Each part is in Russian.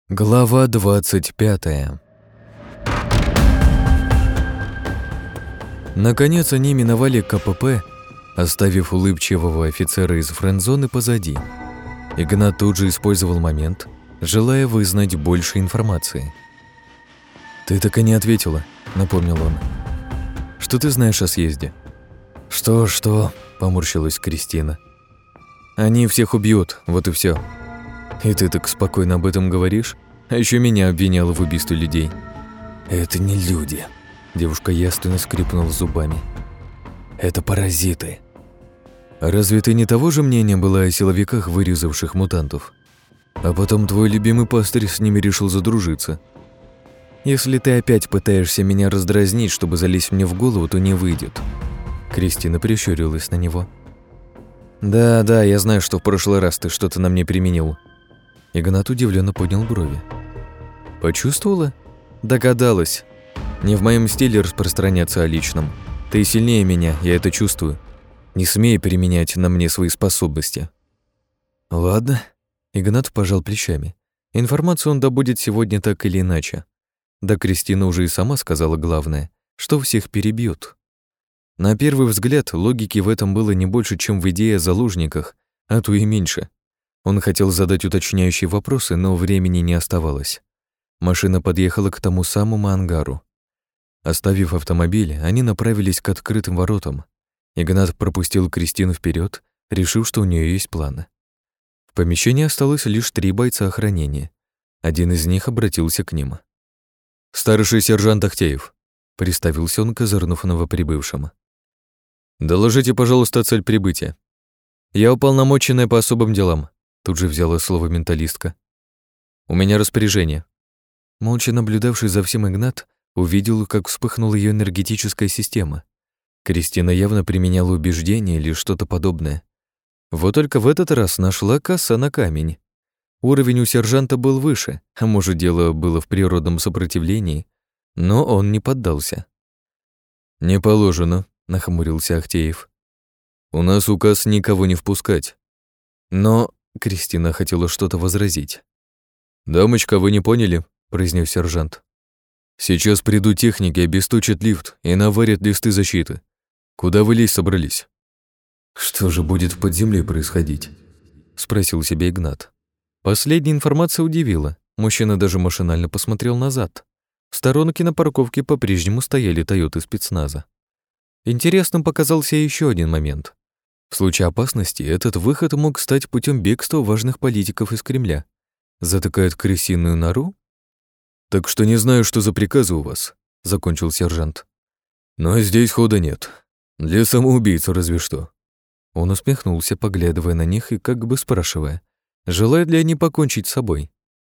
Глава 25. Наконец они миновали КПП, оставив улыбчивого офицера из френд-зоны позади. Игнат тут же использовал момент, желая вызнать больше информации. «Ты так и не ответила», — напомнил он. «Что ты знаешь о съезде?» «Что?» — поморщилась Кристина. «Они всех убьют, вот и все. И ты так спокойно об этом говоришь? А еще меня обвиняла в убийстве людей». «Это не люди», — девушка ясно скрипнула зубами. «Это паразиты». «А разве ты не того же мнения была о силовиках, вырезавших мутантов? А потом твой любимый пастырь с ними решил задружиться. Если ты опять пытаешься меня раздразнить, чтобы залезть мне в голову, то не выйдет». Кристина прищурилась на него. «Да, я знаю, что в прошлый раз ты что-то на мне применил». Игнат удивленно поднял брови. «Почувствовала?» «Догадалась. Не в моем стиле распространяться о личном. Ты сильнее меня, я это чувствую. Не смей применять на мне свои способности». «Ладно». Игнат пожал плечами. Информацию он добудет сегодня так или иначе. Да Кристина уже и сама сказала главное, что всех перебьют. На первый взгляд, логики в этом было не больше, чем в идее о заложниках, а то и меньше. Он хотел задать уточняющие вопросы, но времени не оставалось. Машина подъехала к тому самому ангару. Оставив автомобиль, они направились к открытым воротам. Игнат пропустил Кристину вперед, решив, что у нее есть планы. В помещении осталось лишь 3 бойца охранения. Один из них обратился к ним. «Старший сержант Ахтеев», — представился он, козырнув новоприбывшим. «Доложите, пожалуйста, цель прибытия». «Я уполномоченная по особым делам», — тут же взяла слово менталистка. «У меня распоряжение». Молча наблюдавший за всем Игнат увидел, как вспыхнула ее энергетическая система. Кристина явно применяла убеждение или что-то подобное. Вот только в этот раз нашла коса на камень. Уровень у сержанта был выше, а может, дело было в природном сопротивлении, но он не поддался. «Не положено», — нахмурился Ахтеев. «У нас указ никого не впускать». «Но...» — Кристина хотела что-то возразить. «Дамочка, вы не поняли?» — произнес сержант. «Сейчас придут техники, обесточат лифт и наварят листы защиты. Куда вы лезть собрались?» «Что же будет под землей происходить?» — спросил себя Игнат. Последняя информация удивила. Мужчина даже машинально посмотрел назад. В сторонке на парковке по-прежнему стояли «Тойоты» спецназа. Интересным показался еще один момент. В случае опасности этот выход мог стать путем бегства важных политиков из Кремля. Затыкают крысиную нору? «Так что не знаю, что за приказы у вас», — закончил сержант. «Но здесь хода нет. Для самоубийц разве что». Он усмехнулся, поглядывая на них и как бы спрашивая, желают ли они покончить с собой.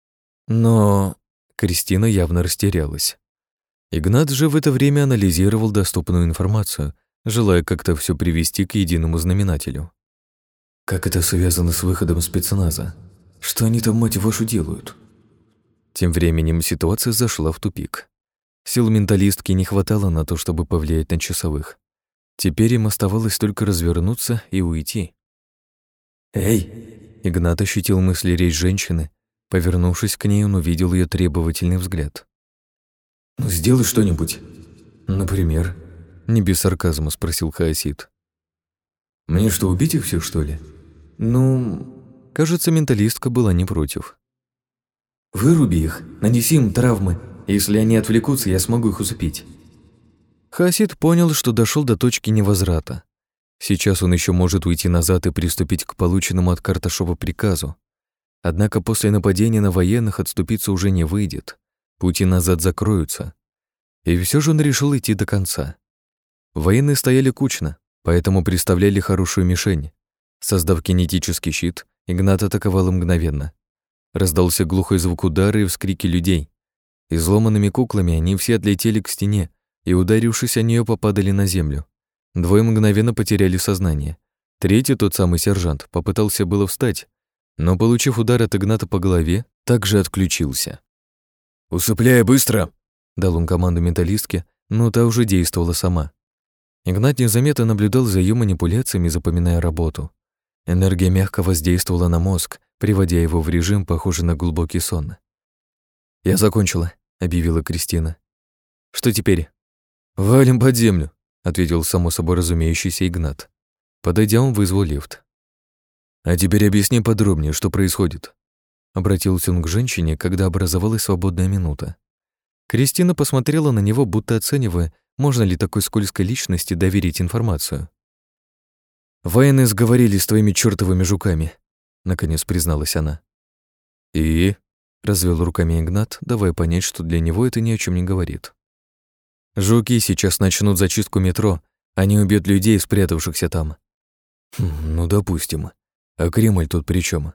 Но Кристина явно растерялась. Игнат же в это время анализировал доступную информацию, желая как-то все привести к единому знаменателю. «Как это связано с выходом спецназа? Что они там, мать вашу, делают?» Тем временем ситуация зашла в тупик. Сил менталистки не хватало на то, чтобы повлиять на часовых. Теперь им оставалось только развернуться и уйти. «Эй!» Игнат ощутил мысли речь женщины. Повернувшись к ней, он увидел ее требовательный взгляд. «Ну, сделай что-нибудь. Например?» Не без сарказма спросил Хаосид. «Мне что, убить их всех, что ли?» «Ну...» Кажется, менталистка была не против. «Выруби их, нанеси им травмы. Если они отвлекутся, я смогу их усыпить». Хаосид понял, что дошел до точки невозврата. Сейчас он еще может уйти назад и приступить к полученному от Карташова приказу. Однако после нападения на военных отступиться уже не выйдет. Пути назад закроются. И все же он решил идти до конца. Военные стояли кучно, поэтому представляли хорошую мишень. Создав кинетический щит, Игнат атаковал мгновенно. Раздался глухой звук удара и вскрики людей. Изломанными куклами они все отлетели к стене и, ударившись о нее, попадали на землю. 2 мгновенно потеряли сознание. 3, тот самый сержант, попытался было встать, но, получив удар от Игната по голове, также отключился. «Усыпляй быстро!» — дал он команду менталистке, но та уже действовала сама. Игнат незаметно наблюдал за ее манипуляциями, запоминая работу. Энергия мягко воздействовала на мозг, приводя его в режим, похожий на глубокий сон. «Я закончила», — объявила Кристина. «Что теперь?» «Валим под землю», — ответил само собой разумеющийся Игнат. Подойдя, он вызвал лифт. «А теперь объясни подробнее, что происходит», — обратился он к женщине, когда образовалась свободная минута. Кристина посмотрела на него, будто оценивая, можно ли такой скользкой личности доверить информацию. «Военные сговорились с твоими чёртовыми жуками», — наконец призналась она. «И?» — развел руками Игнат, давая понять, что для него это ни о чем не говорит. «Жуки сейчас начнут зачистку метро, они убьют людей, спрятавшихся там». «Ну, допустим. А Кремль тут при чем?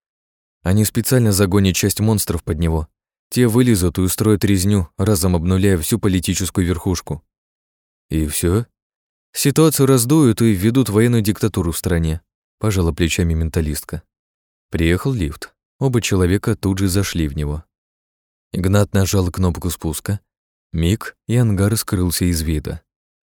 Они специально загонят часть монстров под него. Те вылезут и устроят резню, разом обнуляя всю политическую верхушку. И все? Ситуацию раздуют и введут военную диктатуру в стране», — пожала плечами менталистка. Приехал лифт. Оба человека тут же зашли в него. Игнат нажал кнопку спуска. Миг, и ангар скрылся из вида.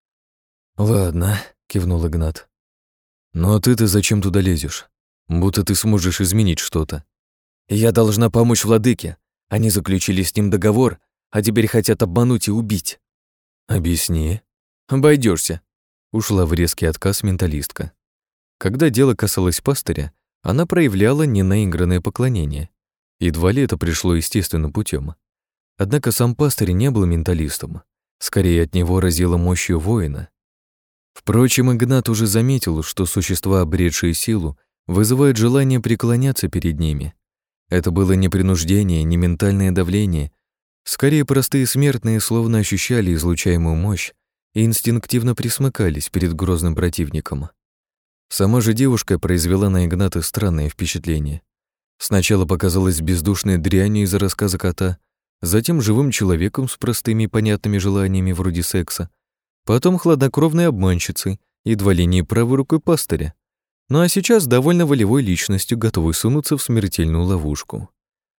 «Ладно», — кивнул Игнат. «Но ты-то зачем туда лезешь? Будто ты сможешь изменить что-то». «Я должна помочь владыке. Они заключили с ним договор, а теперь хотят обмануть и убить». «Объясни». «Обойдешься», — ушла в резкий отказ менталистка. Когда дело касалось пастыря, она проявляла ненаигранное поклонение. Едва ли это пришло естественным путем. Однако сам пастырь не был менталистом. Скорее, от него разило мощью воина. Впрочем, Игнат уже заметил, что существа, обретшие силу, вызывают желание преклоняться перед ними. Это было не принуждение, не ментальное давление. Скорее, простые смертные словно ощущали излучаемую мощь и инстинктивно присмыкались перед грозным противником. Сама же девушка произвела на Игната странное впечатление. Сначала показалась бездушной дрянью из-за рассказа кота, затем живым человеком с простыми и понятными желаниями вроде секса, потом хладнокровной обманщицей, едва ли не правой рукой пастыря. Ну а сейчас довольно волевой личностью, готовой сунуться в смертельную ловушку.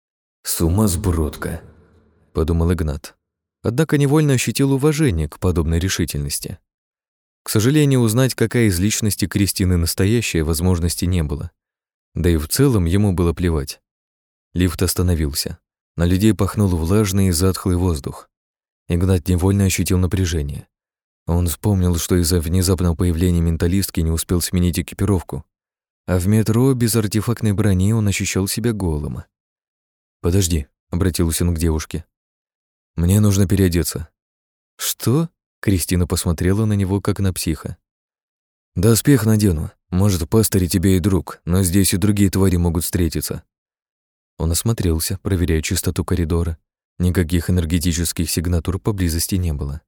«Сумасбродка», — подумал Игнат. Однако невольно ощутил уважение к подобной решительности. К сожалению, узнать, какая из личностей Кристины настоящая, возможности не было. Да и в целом ему было плевать. Лифт остановился. На людей пахнул влажный и затхлый воздух. Игнат невольно ощутил напряжение. Он вспомнил, что из-за внезапного появления менталистки не успел сменить экипировку, а в метро без артефактной брони он ощущал себя голым. «Подожди», — обратился он к девушке. «Мне нужно переодеться». «Что?» — Кристина посмотрела на него, как на психа. «Доспех надену. Может, пастырь тебе и друг, но здесь и другие твари могут встретиться». Он осмотрелся, проверяя чистоту коридора. Никаких энергетических сигнатур поблизости не было.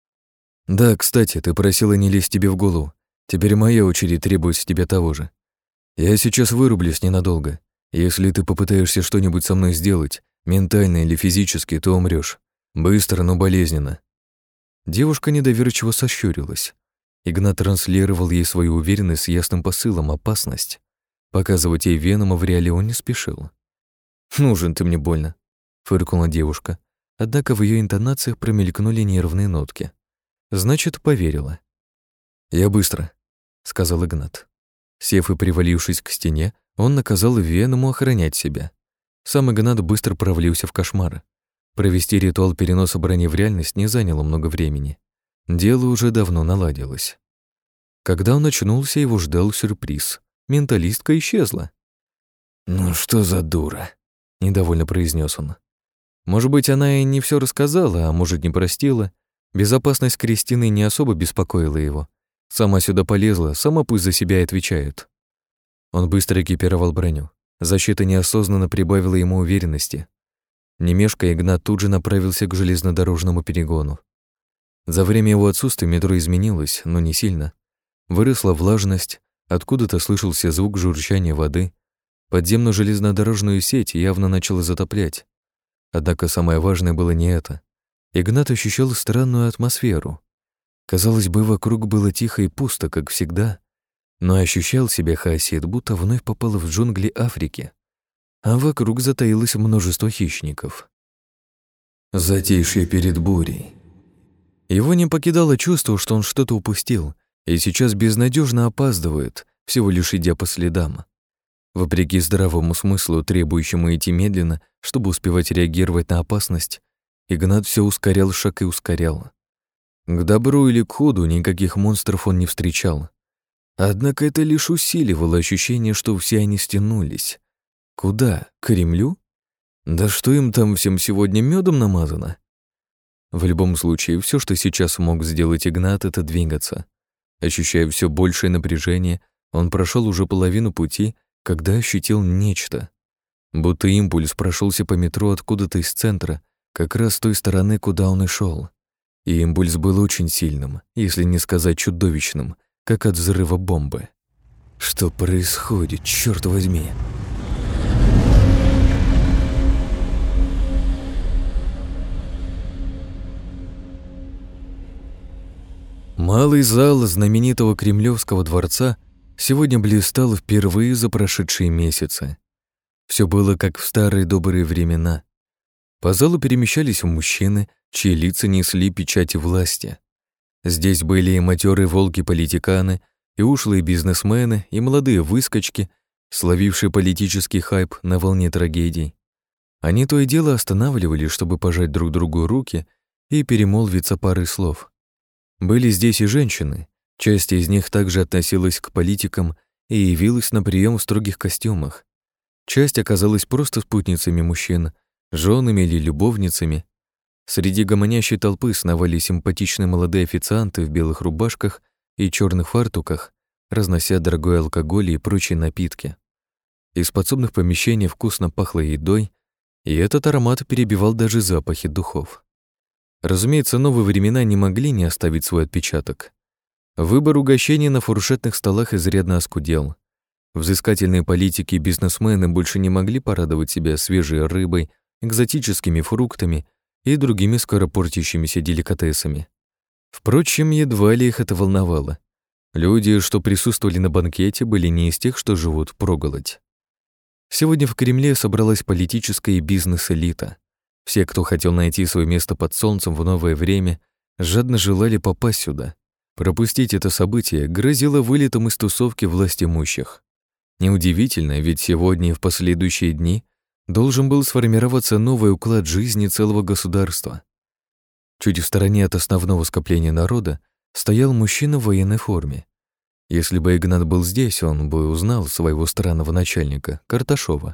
«Да, кстати, ты просила не лезть тебе в голову. Теперь моя очередь требует с тебя того же. Я сейчас вырублюсь ненадолго. Если ты попытаешься что-нибудь со мной сделать, ментально или физически, то умрёшь. Быстро, но болезненно». Девушка недоверчиво сощурилась. Игнат транслировал ей свою уверенность с ясным посылом опасность. Показывать ей Венома в реале он не спешил. «Нужен ты мне больно», — фыркнула девушка. Однако в её интонациях промелькнули нервные нотки. Значит, поверила. «Я быстро», — сказал Игнат. Сев и привалившись к стене, он наказал Веному охранять себя. Сам Игнат быстро провалился в кошмар. Провести ритуал переноса брони в реальность не заняло много времени. Дело уже давно наладилось. Когда он очнулся, его ждал сюрприз. Менталистка исчезла. «Ну что за дура?» — недовольно произнес он. Может быть, она и не все рассказала, а может, не простила. Безопасность Кристины не особо беспокоила его. Сама сюда полезла, сама пусть за себя и отвечает. Он быстро экипировал броню. Защита неосознанно прибавила ему уверенности. Не мешкая, Игнат тут же направился к железнодорожному перегону. За время его отсутствия метро изменилось, но не сильно. Выросла влажность, откуда-то слышался звук журчания воды. Подземную железнодорожную сеть явно начало затоплять. Однако самое важное было не это. Игнат ощущал странную атмосферу. Казалось бы, вокруг было тихо и пусто, как всегда, но ощущал себя хаосит, будто вновь попал в джунгли Африки, а вокруг затаилось множество хищников. Затишье перед бурей. Его не покидало чувство, что он что-то упустил, и сейчас безнадежно опаздывает, всего лишь идя по следам. Вопреки здравому смыслу, требующему идти медленно, чтобы успевать реагировать на опасность, Игнат все ускорял шаг и ускорял. К добру или к худу никаких монстров он не встречал. Однако это лишь усиливало ощущение, что все они стянулись. Куда? К Кремлю? Да что им там всем сегодня медом намазано? В любом случае, все, что сейчас мог сделать Игнат, это двигаться. Ощущая все большее напряжение, он прошел уже половину пути, когда ощутил нечто. Будто импульс прошелся по метро откуда-то из центра, как раз с той стороны, куда он и шел. И импульс был очень сильным, если не сказать чудовищным, как от взрыва бомбы. Что происходит, черт возьми? Малый зал знаменитого Кремлевского дворца сегодня блистал впервые за прошедшие месяцы. Все было как в старые добрые времена. По залу перемещались мужчины, чьи лица несли печати власти. Здесь были и матерые волки-политиканы, и ушлые бизнесмены, и молодые выскочки, словившие политический хайп на волне трагедий. Они то и дело останавливались, чтобы пожать друг другу руки и перемолвиться парой слов. Были здесь и женщины, часть из них также относилась к политикам и явилась на прием в строгих костюмах. Часть оказалась просто спутницами мужчин, женами или любовницами. Среди гомонящей толпы сновали симпатичные молодые официанты в белых рубашках и черных фартуках, разнося дорогой алкоголь и прочие напитки. Из подсобных помещений вкусно пахло едой, и этот аромат перебивал даже запахи духов. Разумеется, новые времена не могли не оставить свой отпечаток. Выбор угощений на фуршетных столах изрядно оскудел. Взыскательные политики и бизнесмены больше не могли порадовать себя свежей рыбой, экзотическими фруктами и другими скоропортящимися деликатесами. Впрочем, едва ли их это волновало. Люди, что присутствовали на банкете, были не из тех, что живут впроголодь. Сегодня в Кремле собралась политическая и бизнес-элита. Все, кто хотел найти свое место под солнцем в новое время, жадно желали попасть сюда. Пропустить это событие грозило вылетом из тусовки властимущих. Неудивительно, ведь сегодня и в последующие дни должен был сформироваться новый уклад жизни целого государства. Чуть в стороне от основного скопления народа стоял мужчина в военной форме. Если бы Игнат был здесь, он бы узнал своего странного начальника, Карташова.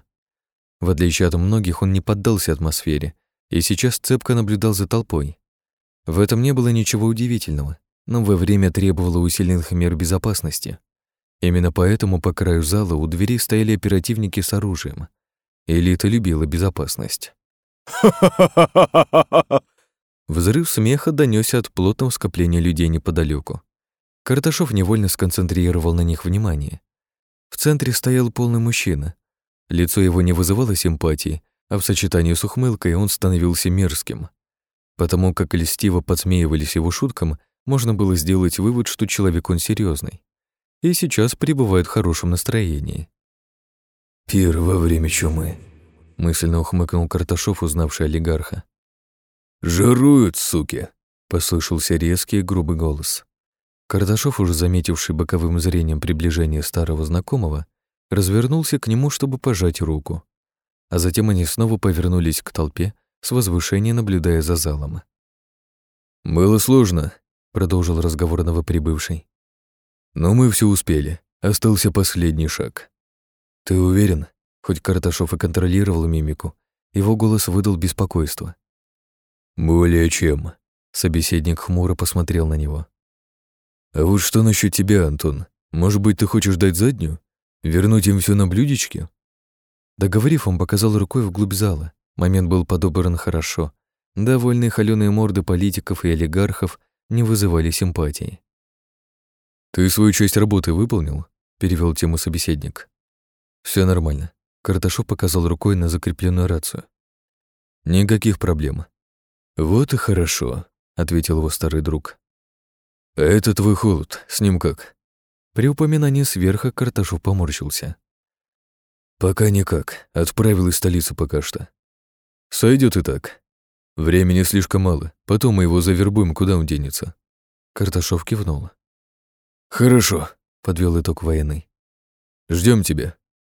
В отличие от многих, он не поддался атмосфере и сейчас цепко наблюдал за толпой. В этом не было ничего удивительного. Новое время требовало усиленных мер безопасности. Именно поэтому по краю зала у дверей стояли оперативники с оружием. Элита любила безопасность. Взрыв смеха донёсся от плотного скопления людей неподалеку. Карташов невольно сконцентрировал на них внимание. В центре стоял полный мужчина. Лицо его не вызывало симпатии, а в сочетании с ухмылкой он становился мерзким. Потому как льстиво подсмеивались его шуткам, можно было сделать вывод, что человек он серьезный. И сейчас пребывает в хорошем настроении. «Пир во время чумы», — мысленно ухмыкнул Карташов, узнавший олигарха. «Жируют, суки!» — послышался резкий и грубый голос. Карташов, уже заметивший боковым зрением приближение старого знакомого, развернулся к нему, чтобы пожать руку. А затем они снова повернулись к толпе, с возвышения наблюдая за залом. «Было сложно», — продолжил разговор новоприбывший. «Но мы все успели. Остался последний шаг». «Ты уверен?» Хоть Карташов и контролировал мимику, его голос выдал беспокойство. «Более чем», — собеседник хмуро посмотрел на него. «А вот что насчет тебя, Антон? Может быть, ты хочешь дать заднюю? Вернуть им все на блюдечке?» Договорив, он показал рукой вглубь зала. Момент был подобран хорошо. Довольные холёные морды политиков и олигархов не вызывали симпатии. «Ты свою часть работы выполнил?» — перевел тему собеседник. Все нормально». Карташов показал рукой на закрепленную рацию. «Никаких проблем». «Вот и хорошо», — ответил его старый друг. «А это твой холод, с ним как?» При упоминании сверха Карташов поморщился. «Пока никак. Отправил из столицы пока что. Сойдет и так. Времени слишком мало. Потом мы его завербуем, куда он денется». Карташов кивнул. «Хорошо», — подвел итог военный. «Ждем тебя».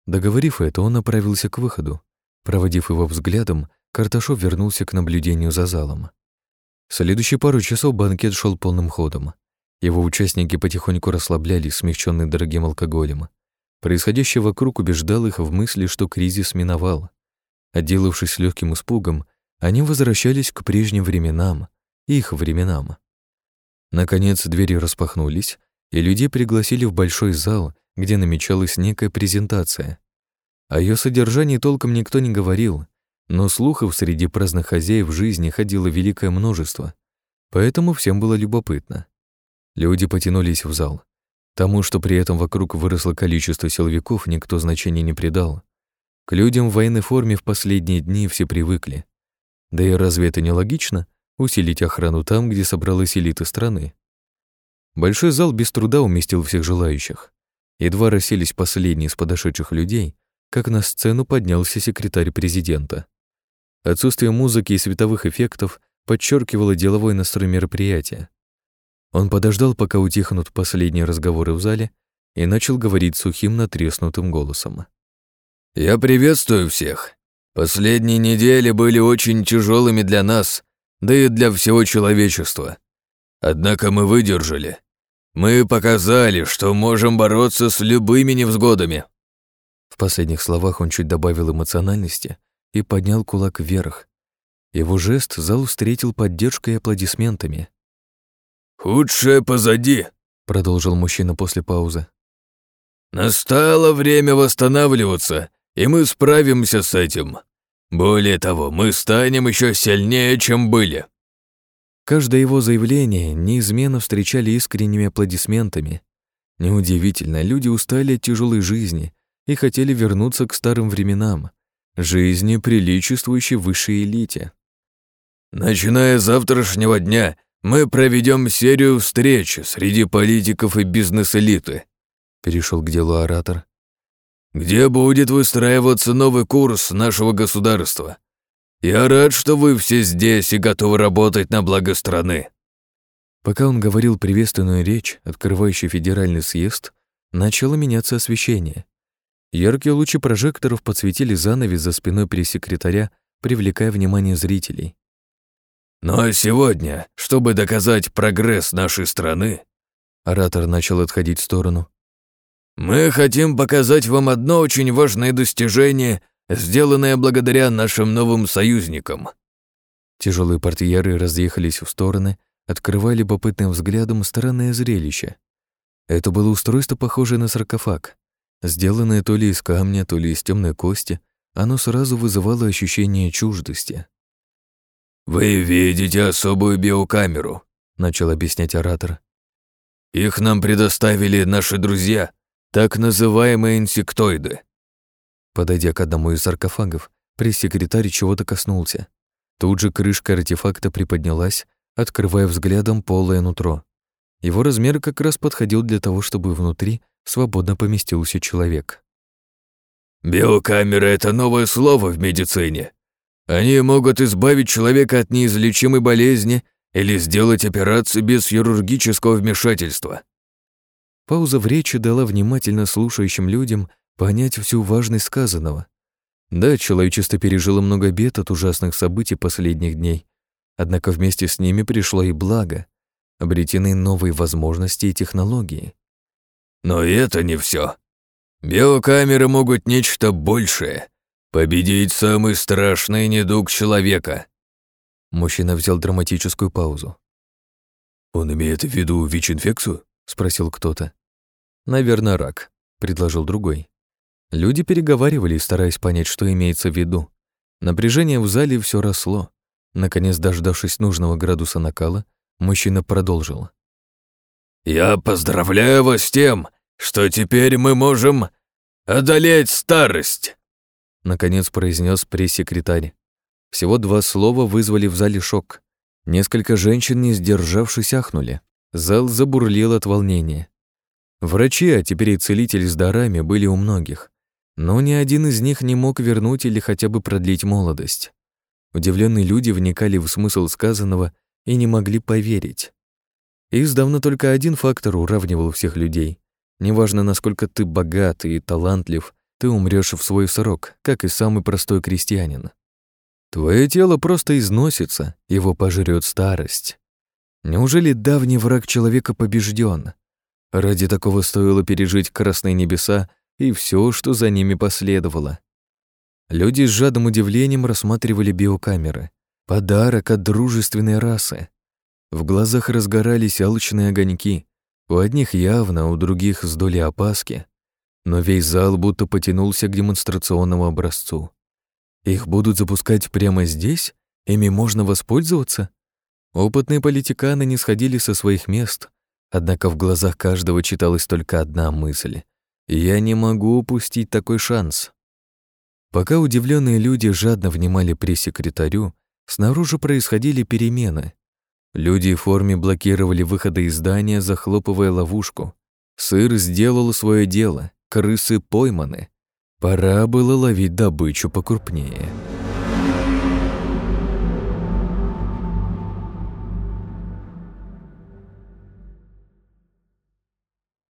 Договорив это, он направился к выходу. Проводив его взглядом, Карташов вернулся к наблюдению за залом. Следующие пару часов банкет шел полным ходом. Его участники потихоньку расслаблялись, смягченные дорогим алкоголем. Происходящее вокруг убеждало их в мысли, что кризис миновал. Отделавшись легким испугом, они возвращались к прежним временам, их временам. Наконец двери распахнулись, и людей пригласили в большой зал, где намечалась некая презентация. О ее содержании толком никто не говорил, но слухов среди праздных хозяев жизни ходило великое множество, поэтому всем было любопытно. Люди потянулись в зал. Тому, что при этом вокруг выросло количество силовиков, никто значения не придал. К людям в военной форме в последние дни все привыкли. Да и разве это не логично — усилить охрану там, где собралась элита страны? Большой зал без труда уместил всех желающих. Едва расселись последние из подошедших людей, как на сцену поднялся секретарь президента. Отсутствие музыки и световых эффектов подчеркивало деловой настрой мероприятия. Он подождал, пока утихнут последние разговоры в зале, и начал говорить сухим, натреснутым голосом. «Я приветствую всех. Последние недели были очень тяжелыми для нас, да и для всего человечества. Однако мы выдержали. Мы показали, что можем бороться с любыми невзгодами». В последних словах он чуть добавил эмоциональности и поднял кулак вверх. Его жест зал встретил поддержкой и аплодисментами. «Худшее позади», — продолжил мужчина после паузы. «Настало время восстанавливаться, и мы справимся с этим. Более того, мы станем еще сильнее, чем были». Каждое его заявление неизменно встречали искренними аплодисментами. Неудивительно, люди устали от тяжелой жизни и хотели вернуться к старым временам, жизни, приличествующей высшей элите. «Начиная с завтрашнего дня, мы проведем серию встреч среди политиков и бизнес-элиты», — перешел к делу оратор, «где будет выстраиваться новый курс нашего государства. Я рад, что вы все здесь и готовы работать на благо страны». Пока он говорил приветственную речь, открывающий федеральный съезд, начало меняться освещение. Яркие лучи прожекторов подсветили занавес за спиной пресс-секретаря, привлекая внимание зрителей. «Но сегодня, чтобы доказать прогресс нашей страны», оратор начал отходить в сторону, «мы хотим показать вам одно очень важное достижение, сделанное благодаря нашим новым союзникам». Тяжелые портьеры разъехались в стороны, открывая любопытным взглядом странное зрелище. Это было устройство, похожее на саркофаг. Сделанное то ли из камня, то ли из темной кости, оно сразу вызывало ощущение чуждости. «Вы видите особую биокамеру», — начал объяснять оратор. «Их нам предоставили наши друзья, так называемые инсектоиды». Подойдя к одному из саркофагов, пресс-секретарь чего-то коснулся. Тут же крышка артефакта приподнялась, открывая взглядом полое нутро. Его размер как раз подходил для того, чтобы внутри свободно поместился человек. «Биокамера — это новое слово в медицине. Они могут избавить человека от неизлечимой болезни или сделать операцию без хирургического вмешательства». Пауза в речи дала внимательно слушающим людям понять всю важность сказанного. Да, человечество пережило много бед от ужасных событий последних дней, однако вместе с ними пришло и благо, обретены новые возможности и технологии. Но и это не все. Биокамеры могут нечто большее. Победить самый страшный недуг человека. Мужчина взял драматическую паузу. «Он имеет в виду ВИЧ-инфекцию?» — спросил кто-то. «Наверное, рак», — предложил другой. Люди переговаривались, стараясь понять, что имеется в виду. Напряжение в зале все росло. Наконец, дождавшись нужного градуса накала, мужчина продолжил. «Я поздравляю вас с тем, что теперь мы можем одолеть старость!» Наконец произнес пресс-секретарь. Всего 2 слова вызвали в зале шок. Несколько женщин, не сдержавшись, ахнули. Зал забурлил от волнения. Врачи, а теперь и целители с дарами, были у многих. Но ни один из них не мог вернуть или хотя бы продлить молодость. Удивленные люди вникали в смысл сказанного и не могли поверить. Издавна только один фактор уравнивал всех людей. Неважно, насколько ты богат и талантлив, ты умрёшь в свой срок, как и самый простой крестьянин. Твое тело просто износится, его пожрёт старость. Неужели давний враг человека побежден? Ради такого стоило пережить красные небеса и все, что за ними последовало. Люди с жадным удивлением рассматривали биокамеры. Подарок от дружественной расы. В глазах разгорались алчные огоньки. У одних явно, у других с долей опаски. Но весь зал будто потянулся к демонстрационному образцу. Их будут запускать прямо здесь? Ими можно воспользоваться? Опытные политиканы не сходили со своих мест, однако в глазах каждого читалась только одна мысль. «Я не могу упустить такой шанс». Пока удивленные люди жадно внимали пресс-секретарю, снаружи происходили перемены. Люди в форме блокировали выходы из здания, захлопывая ловушку. Сыр сделал свое дело, крысы пойманы. Пора было ловить добычу покрупнее.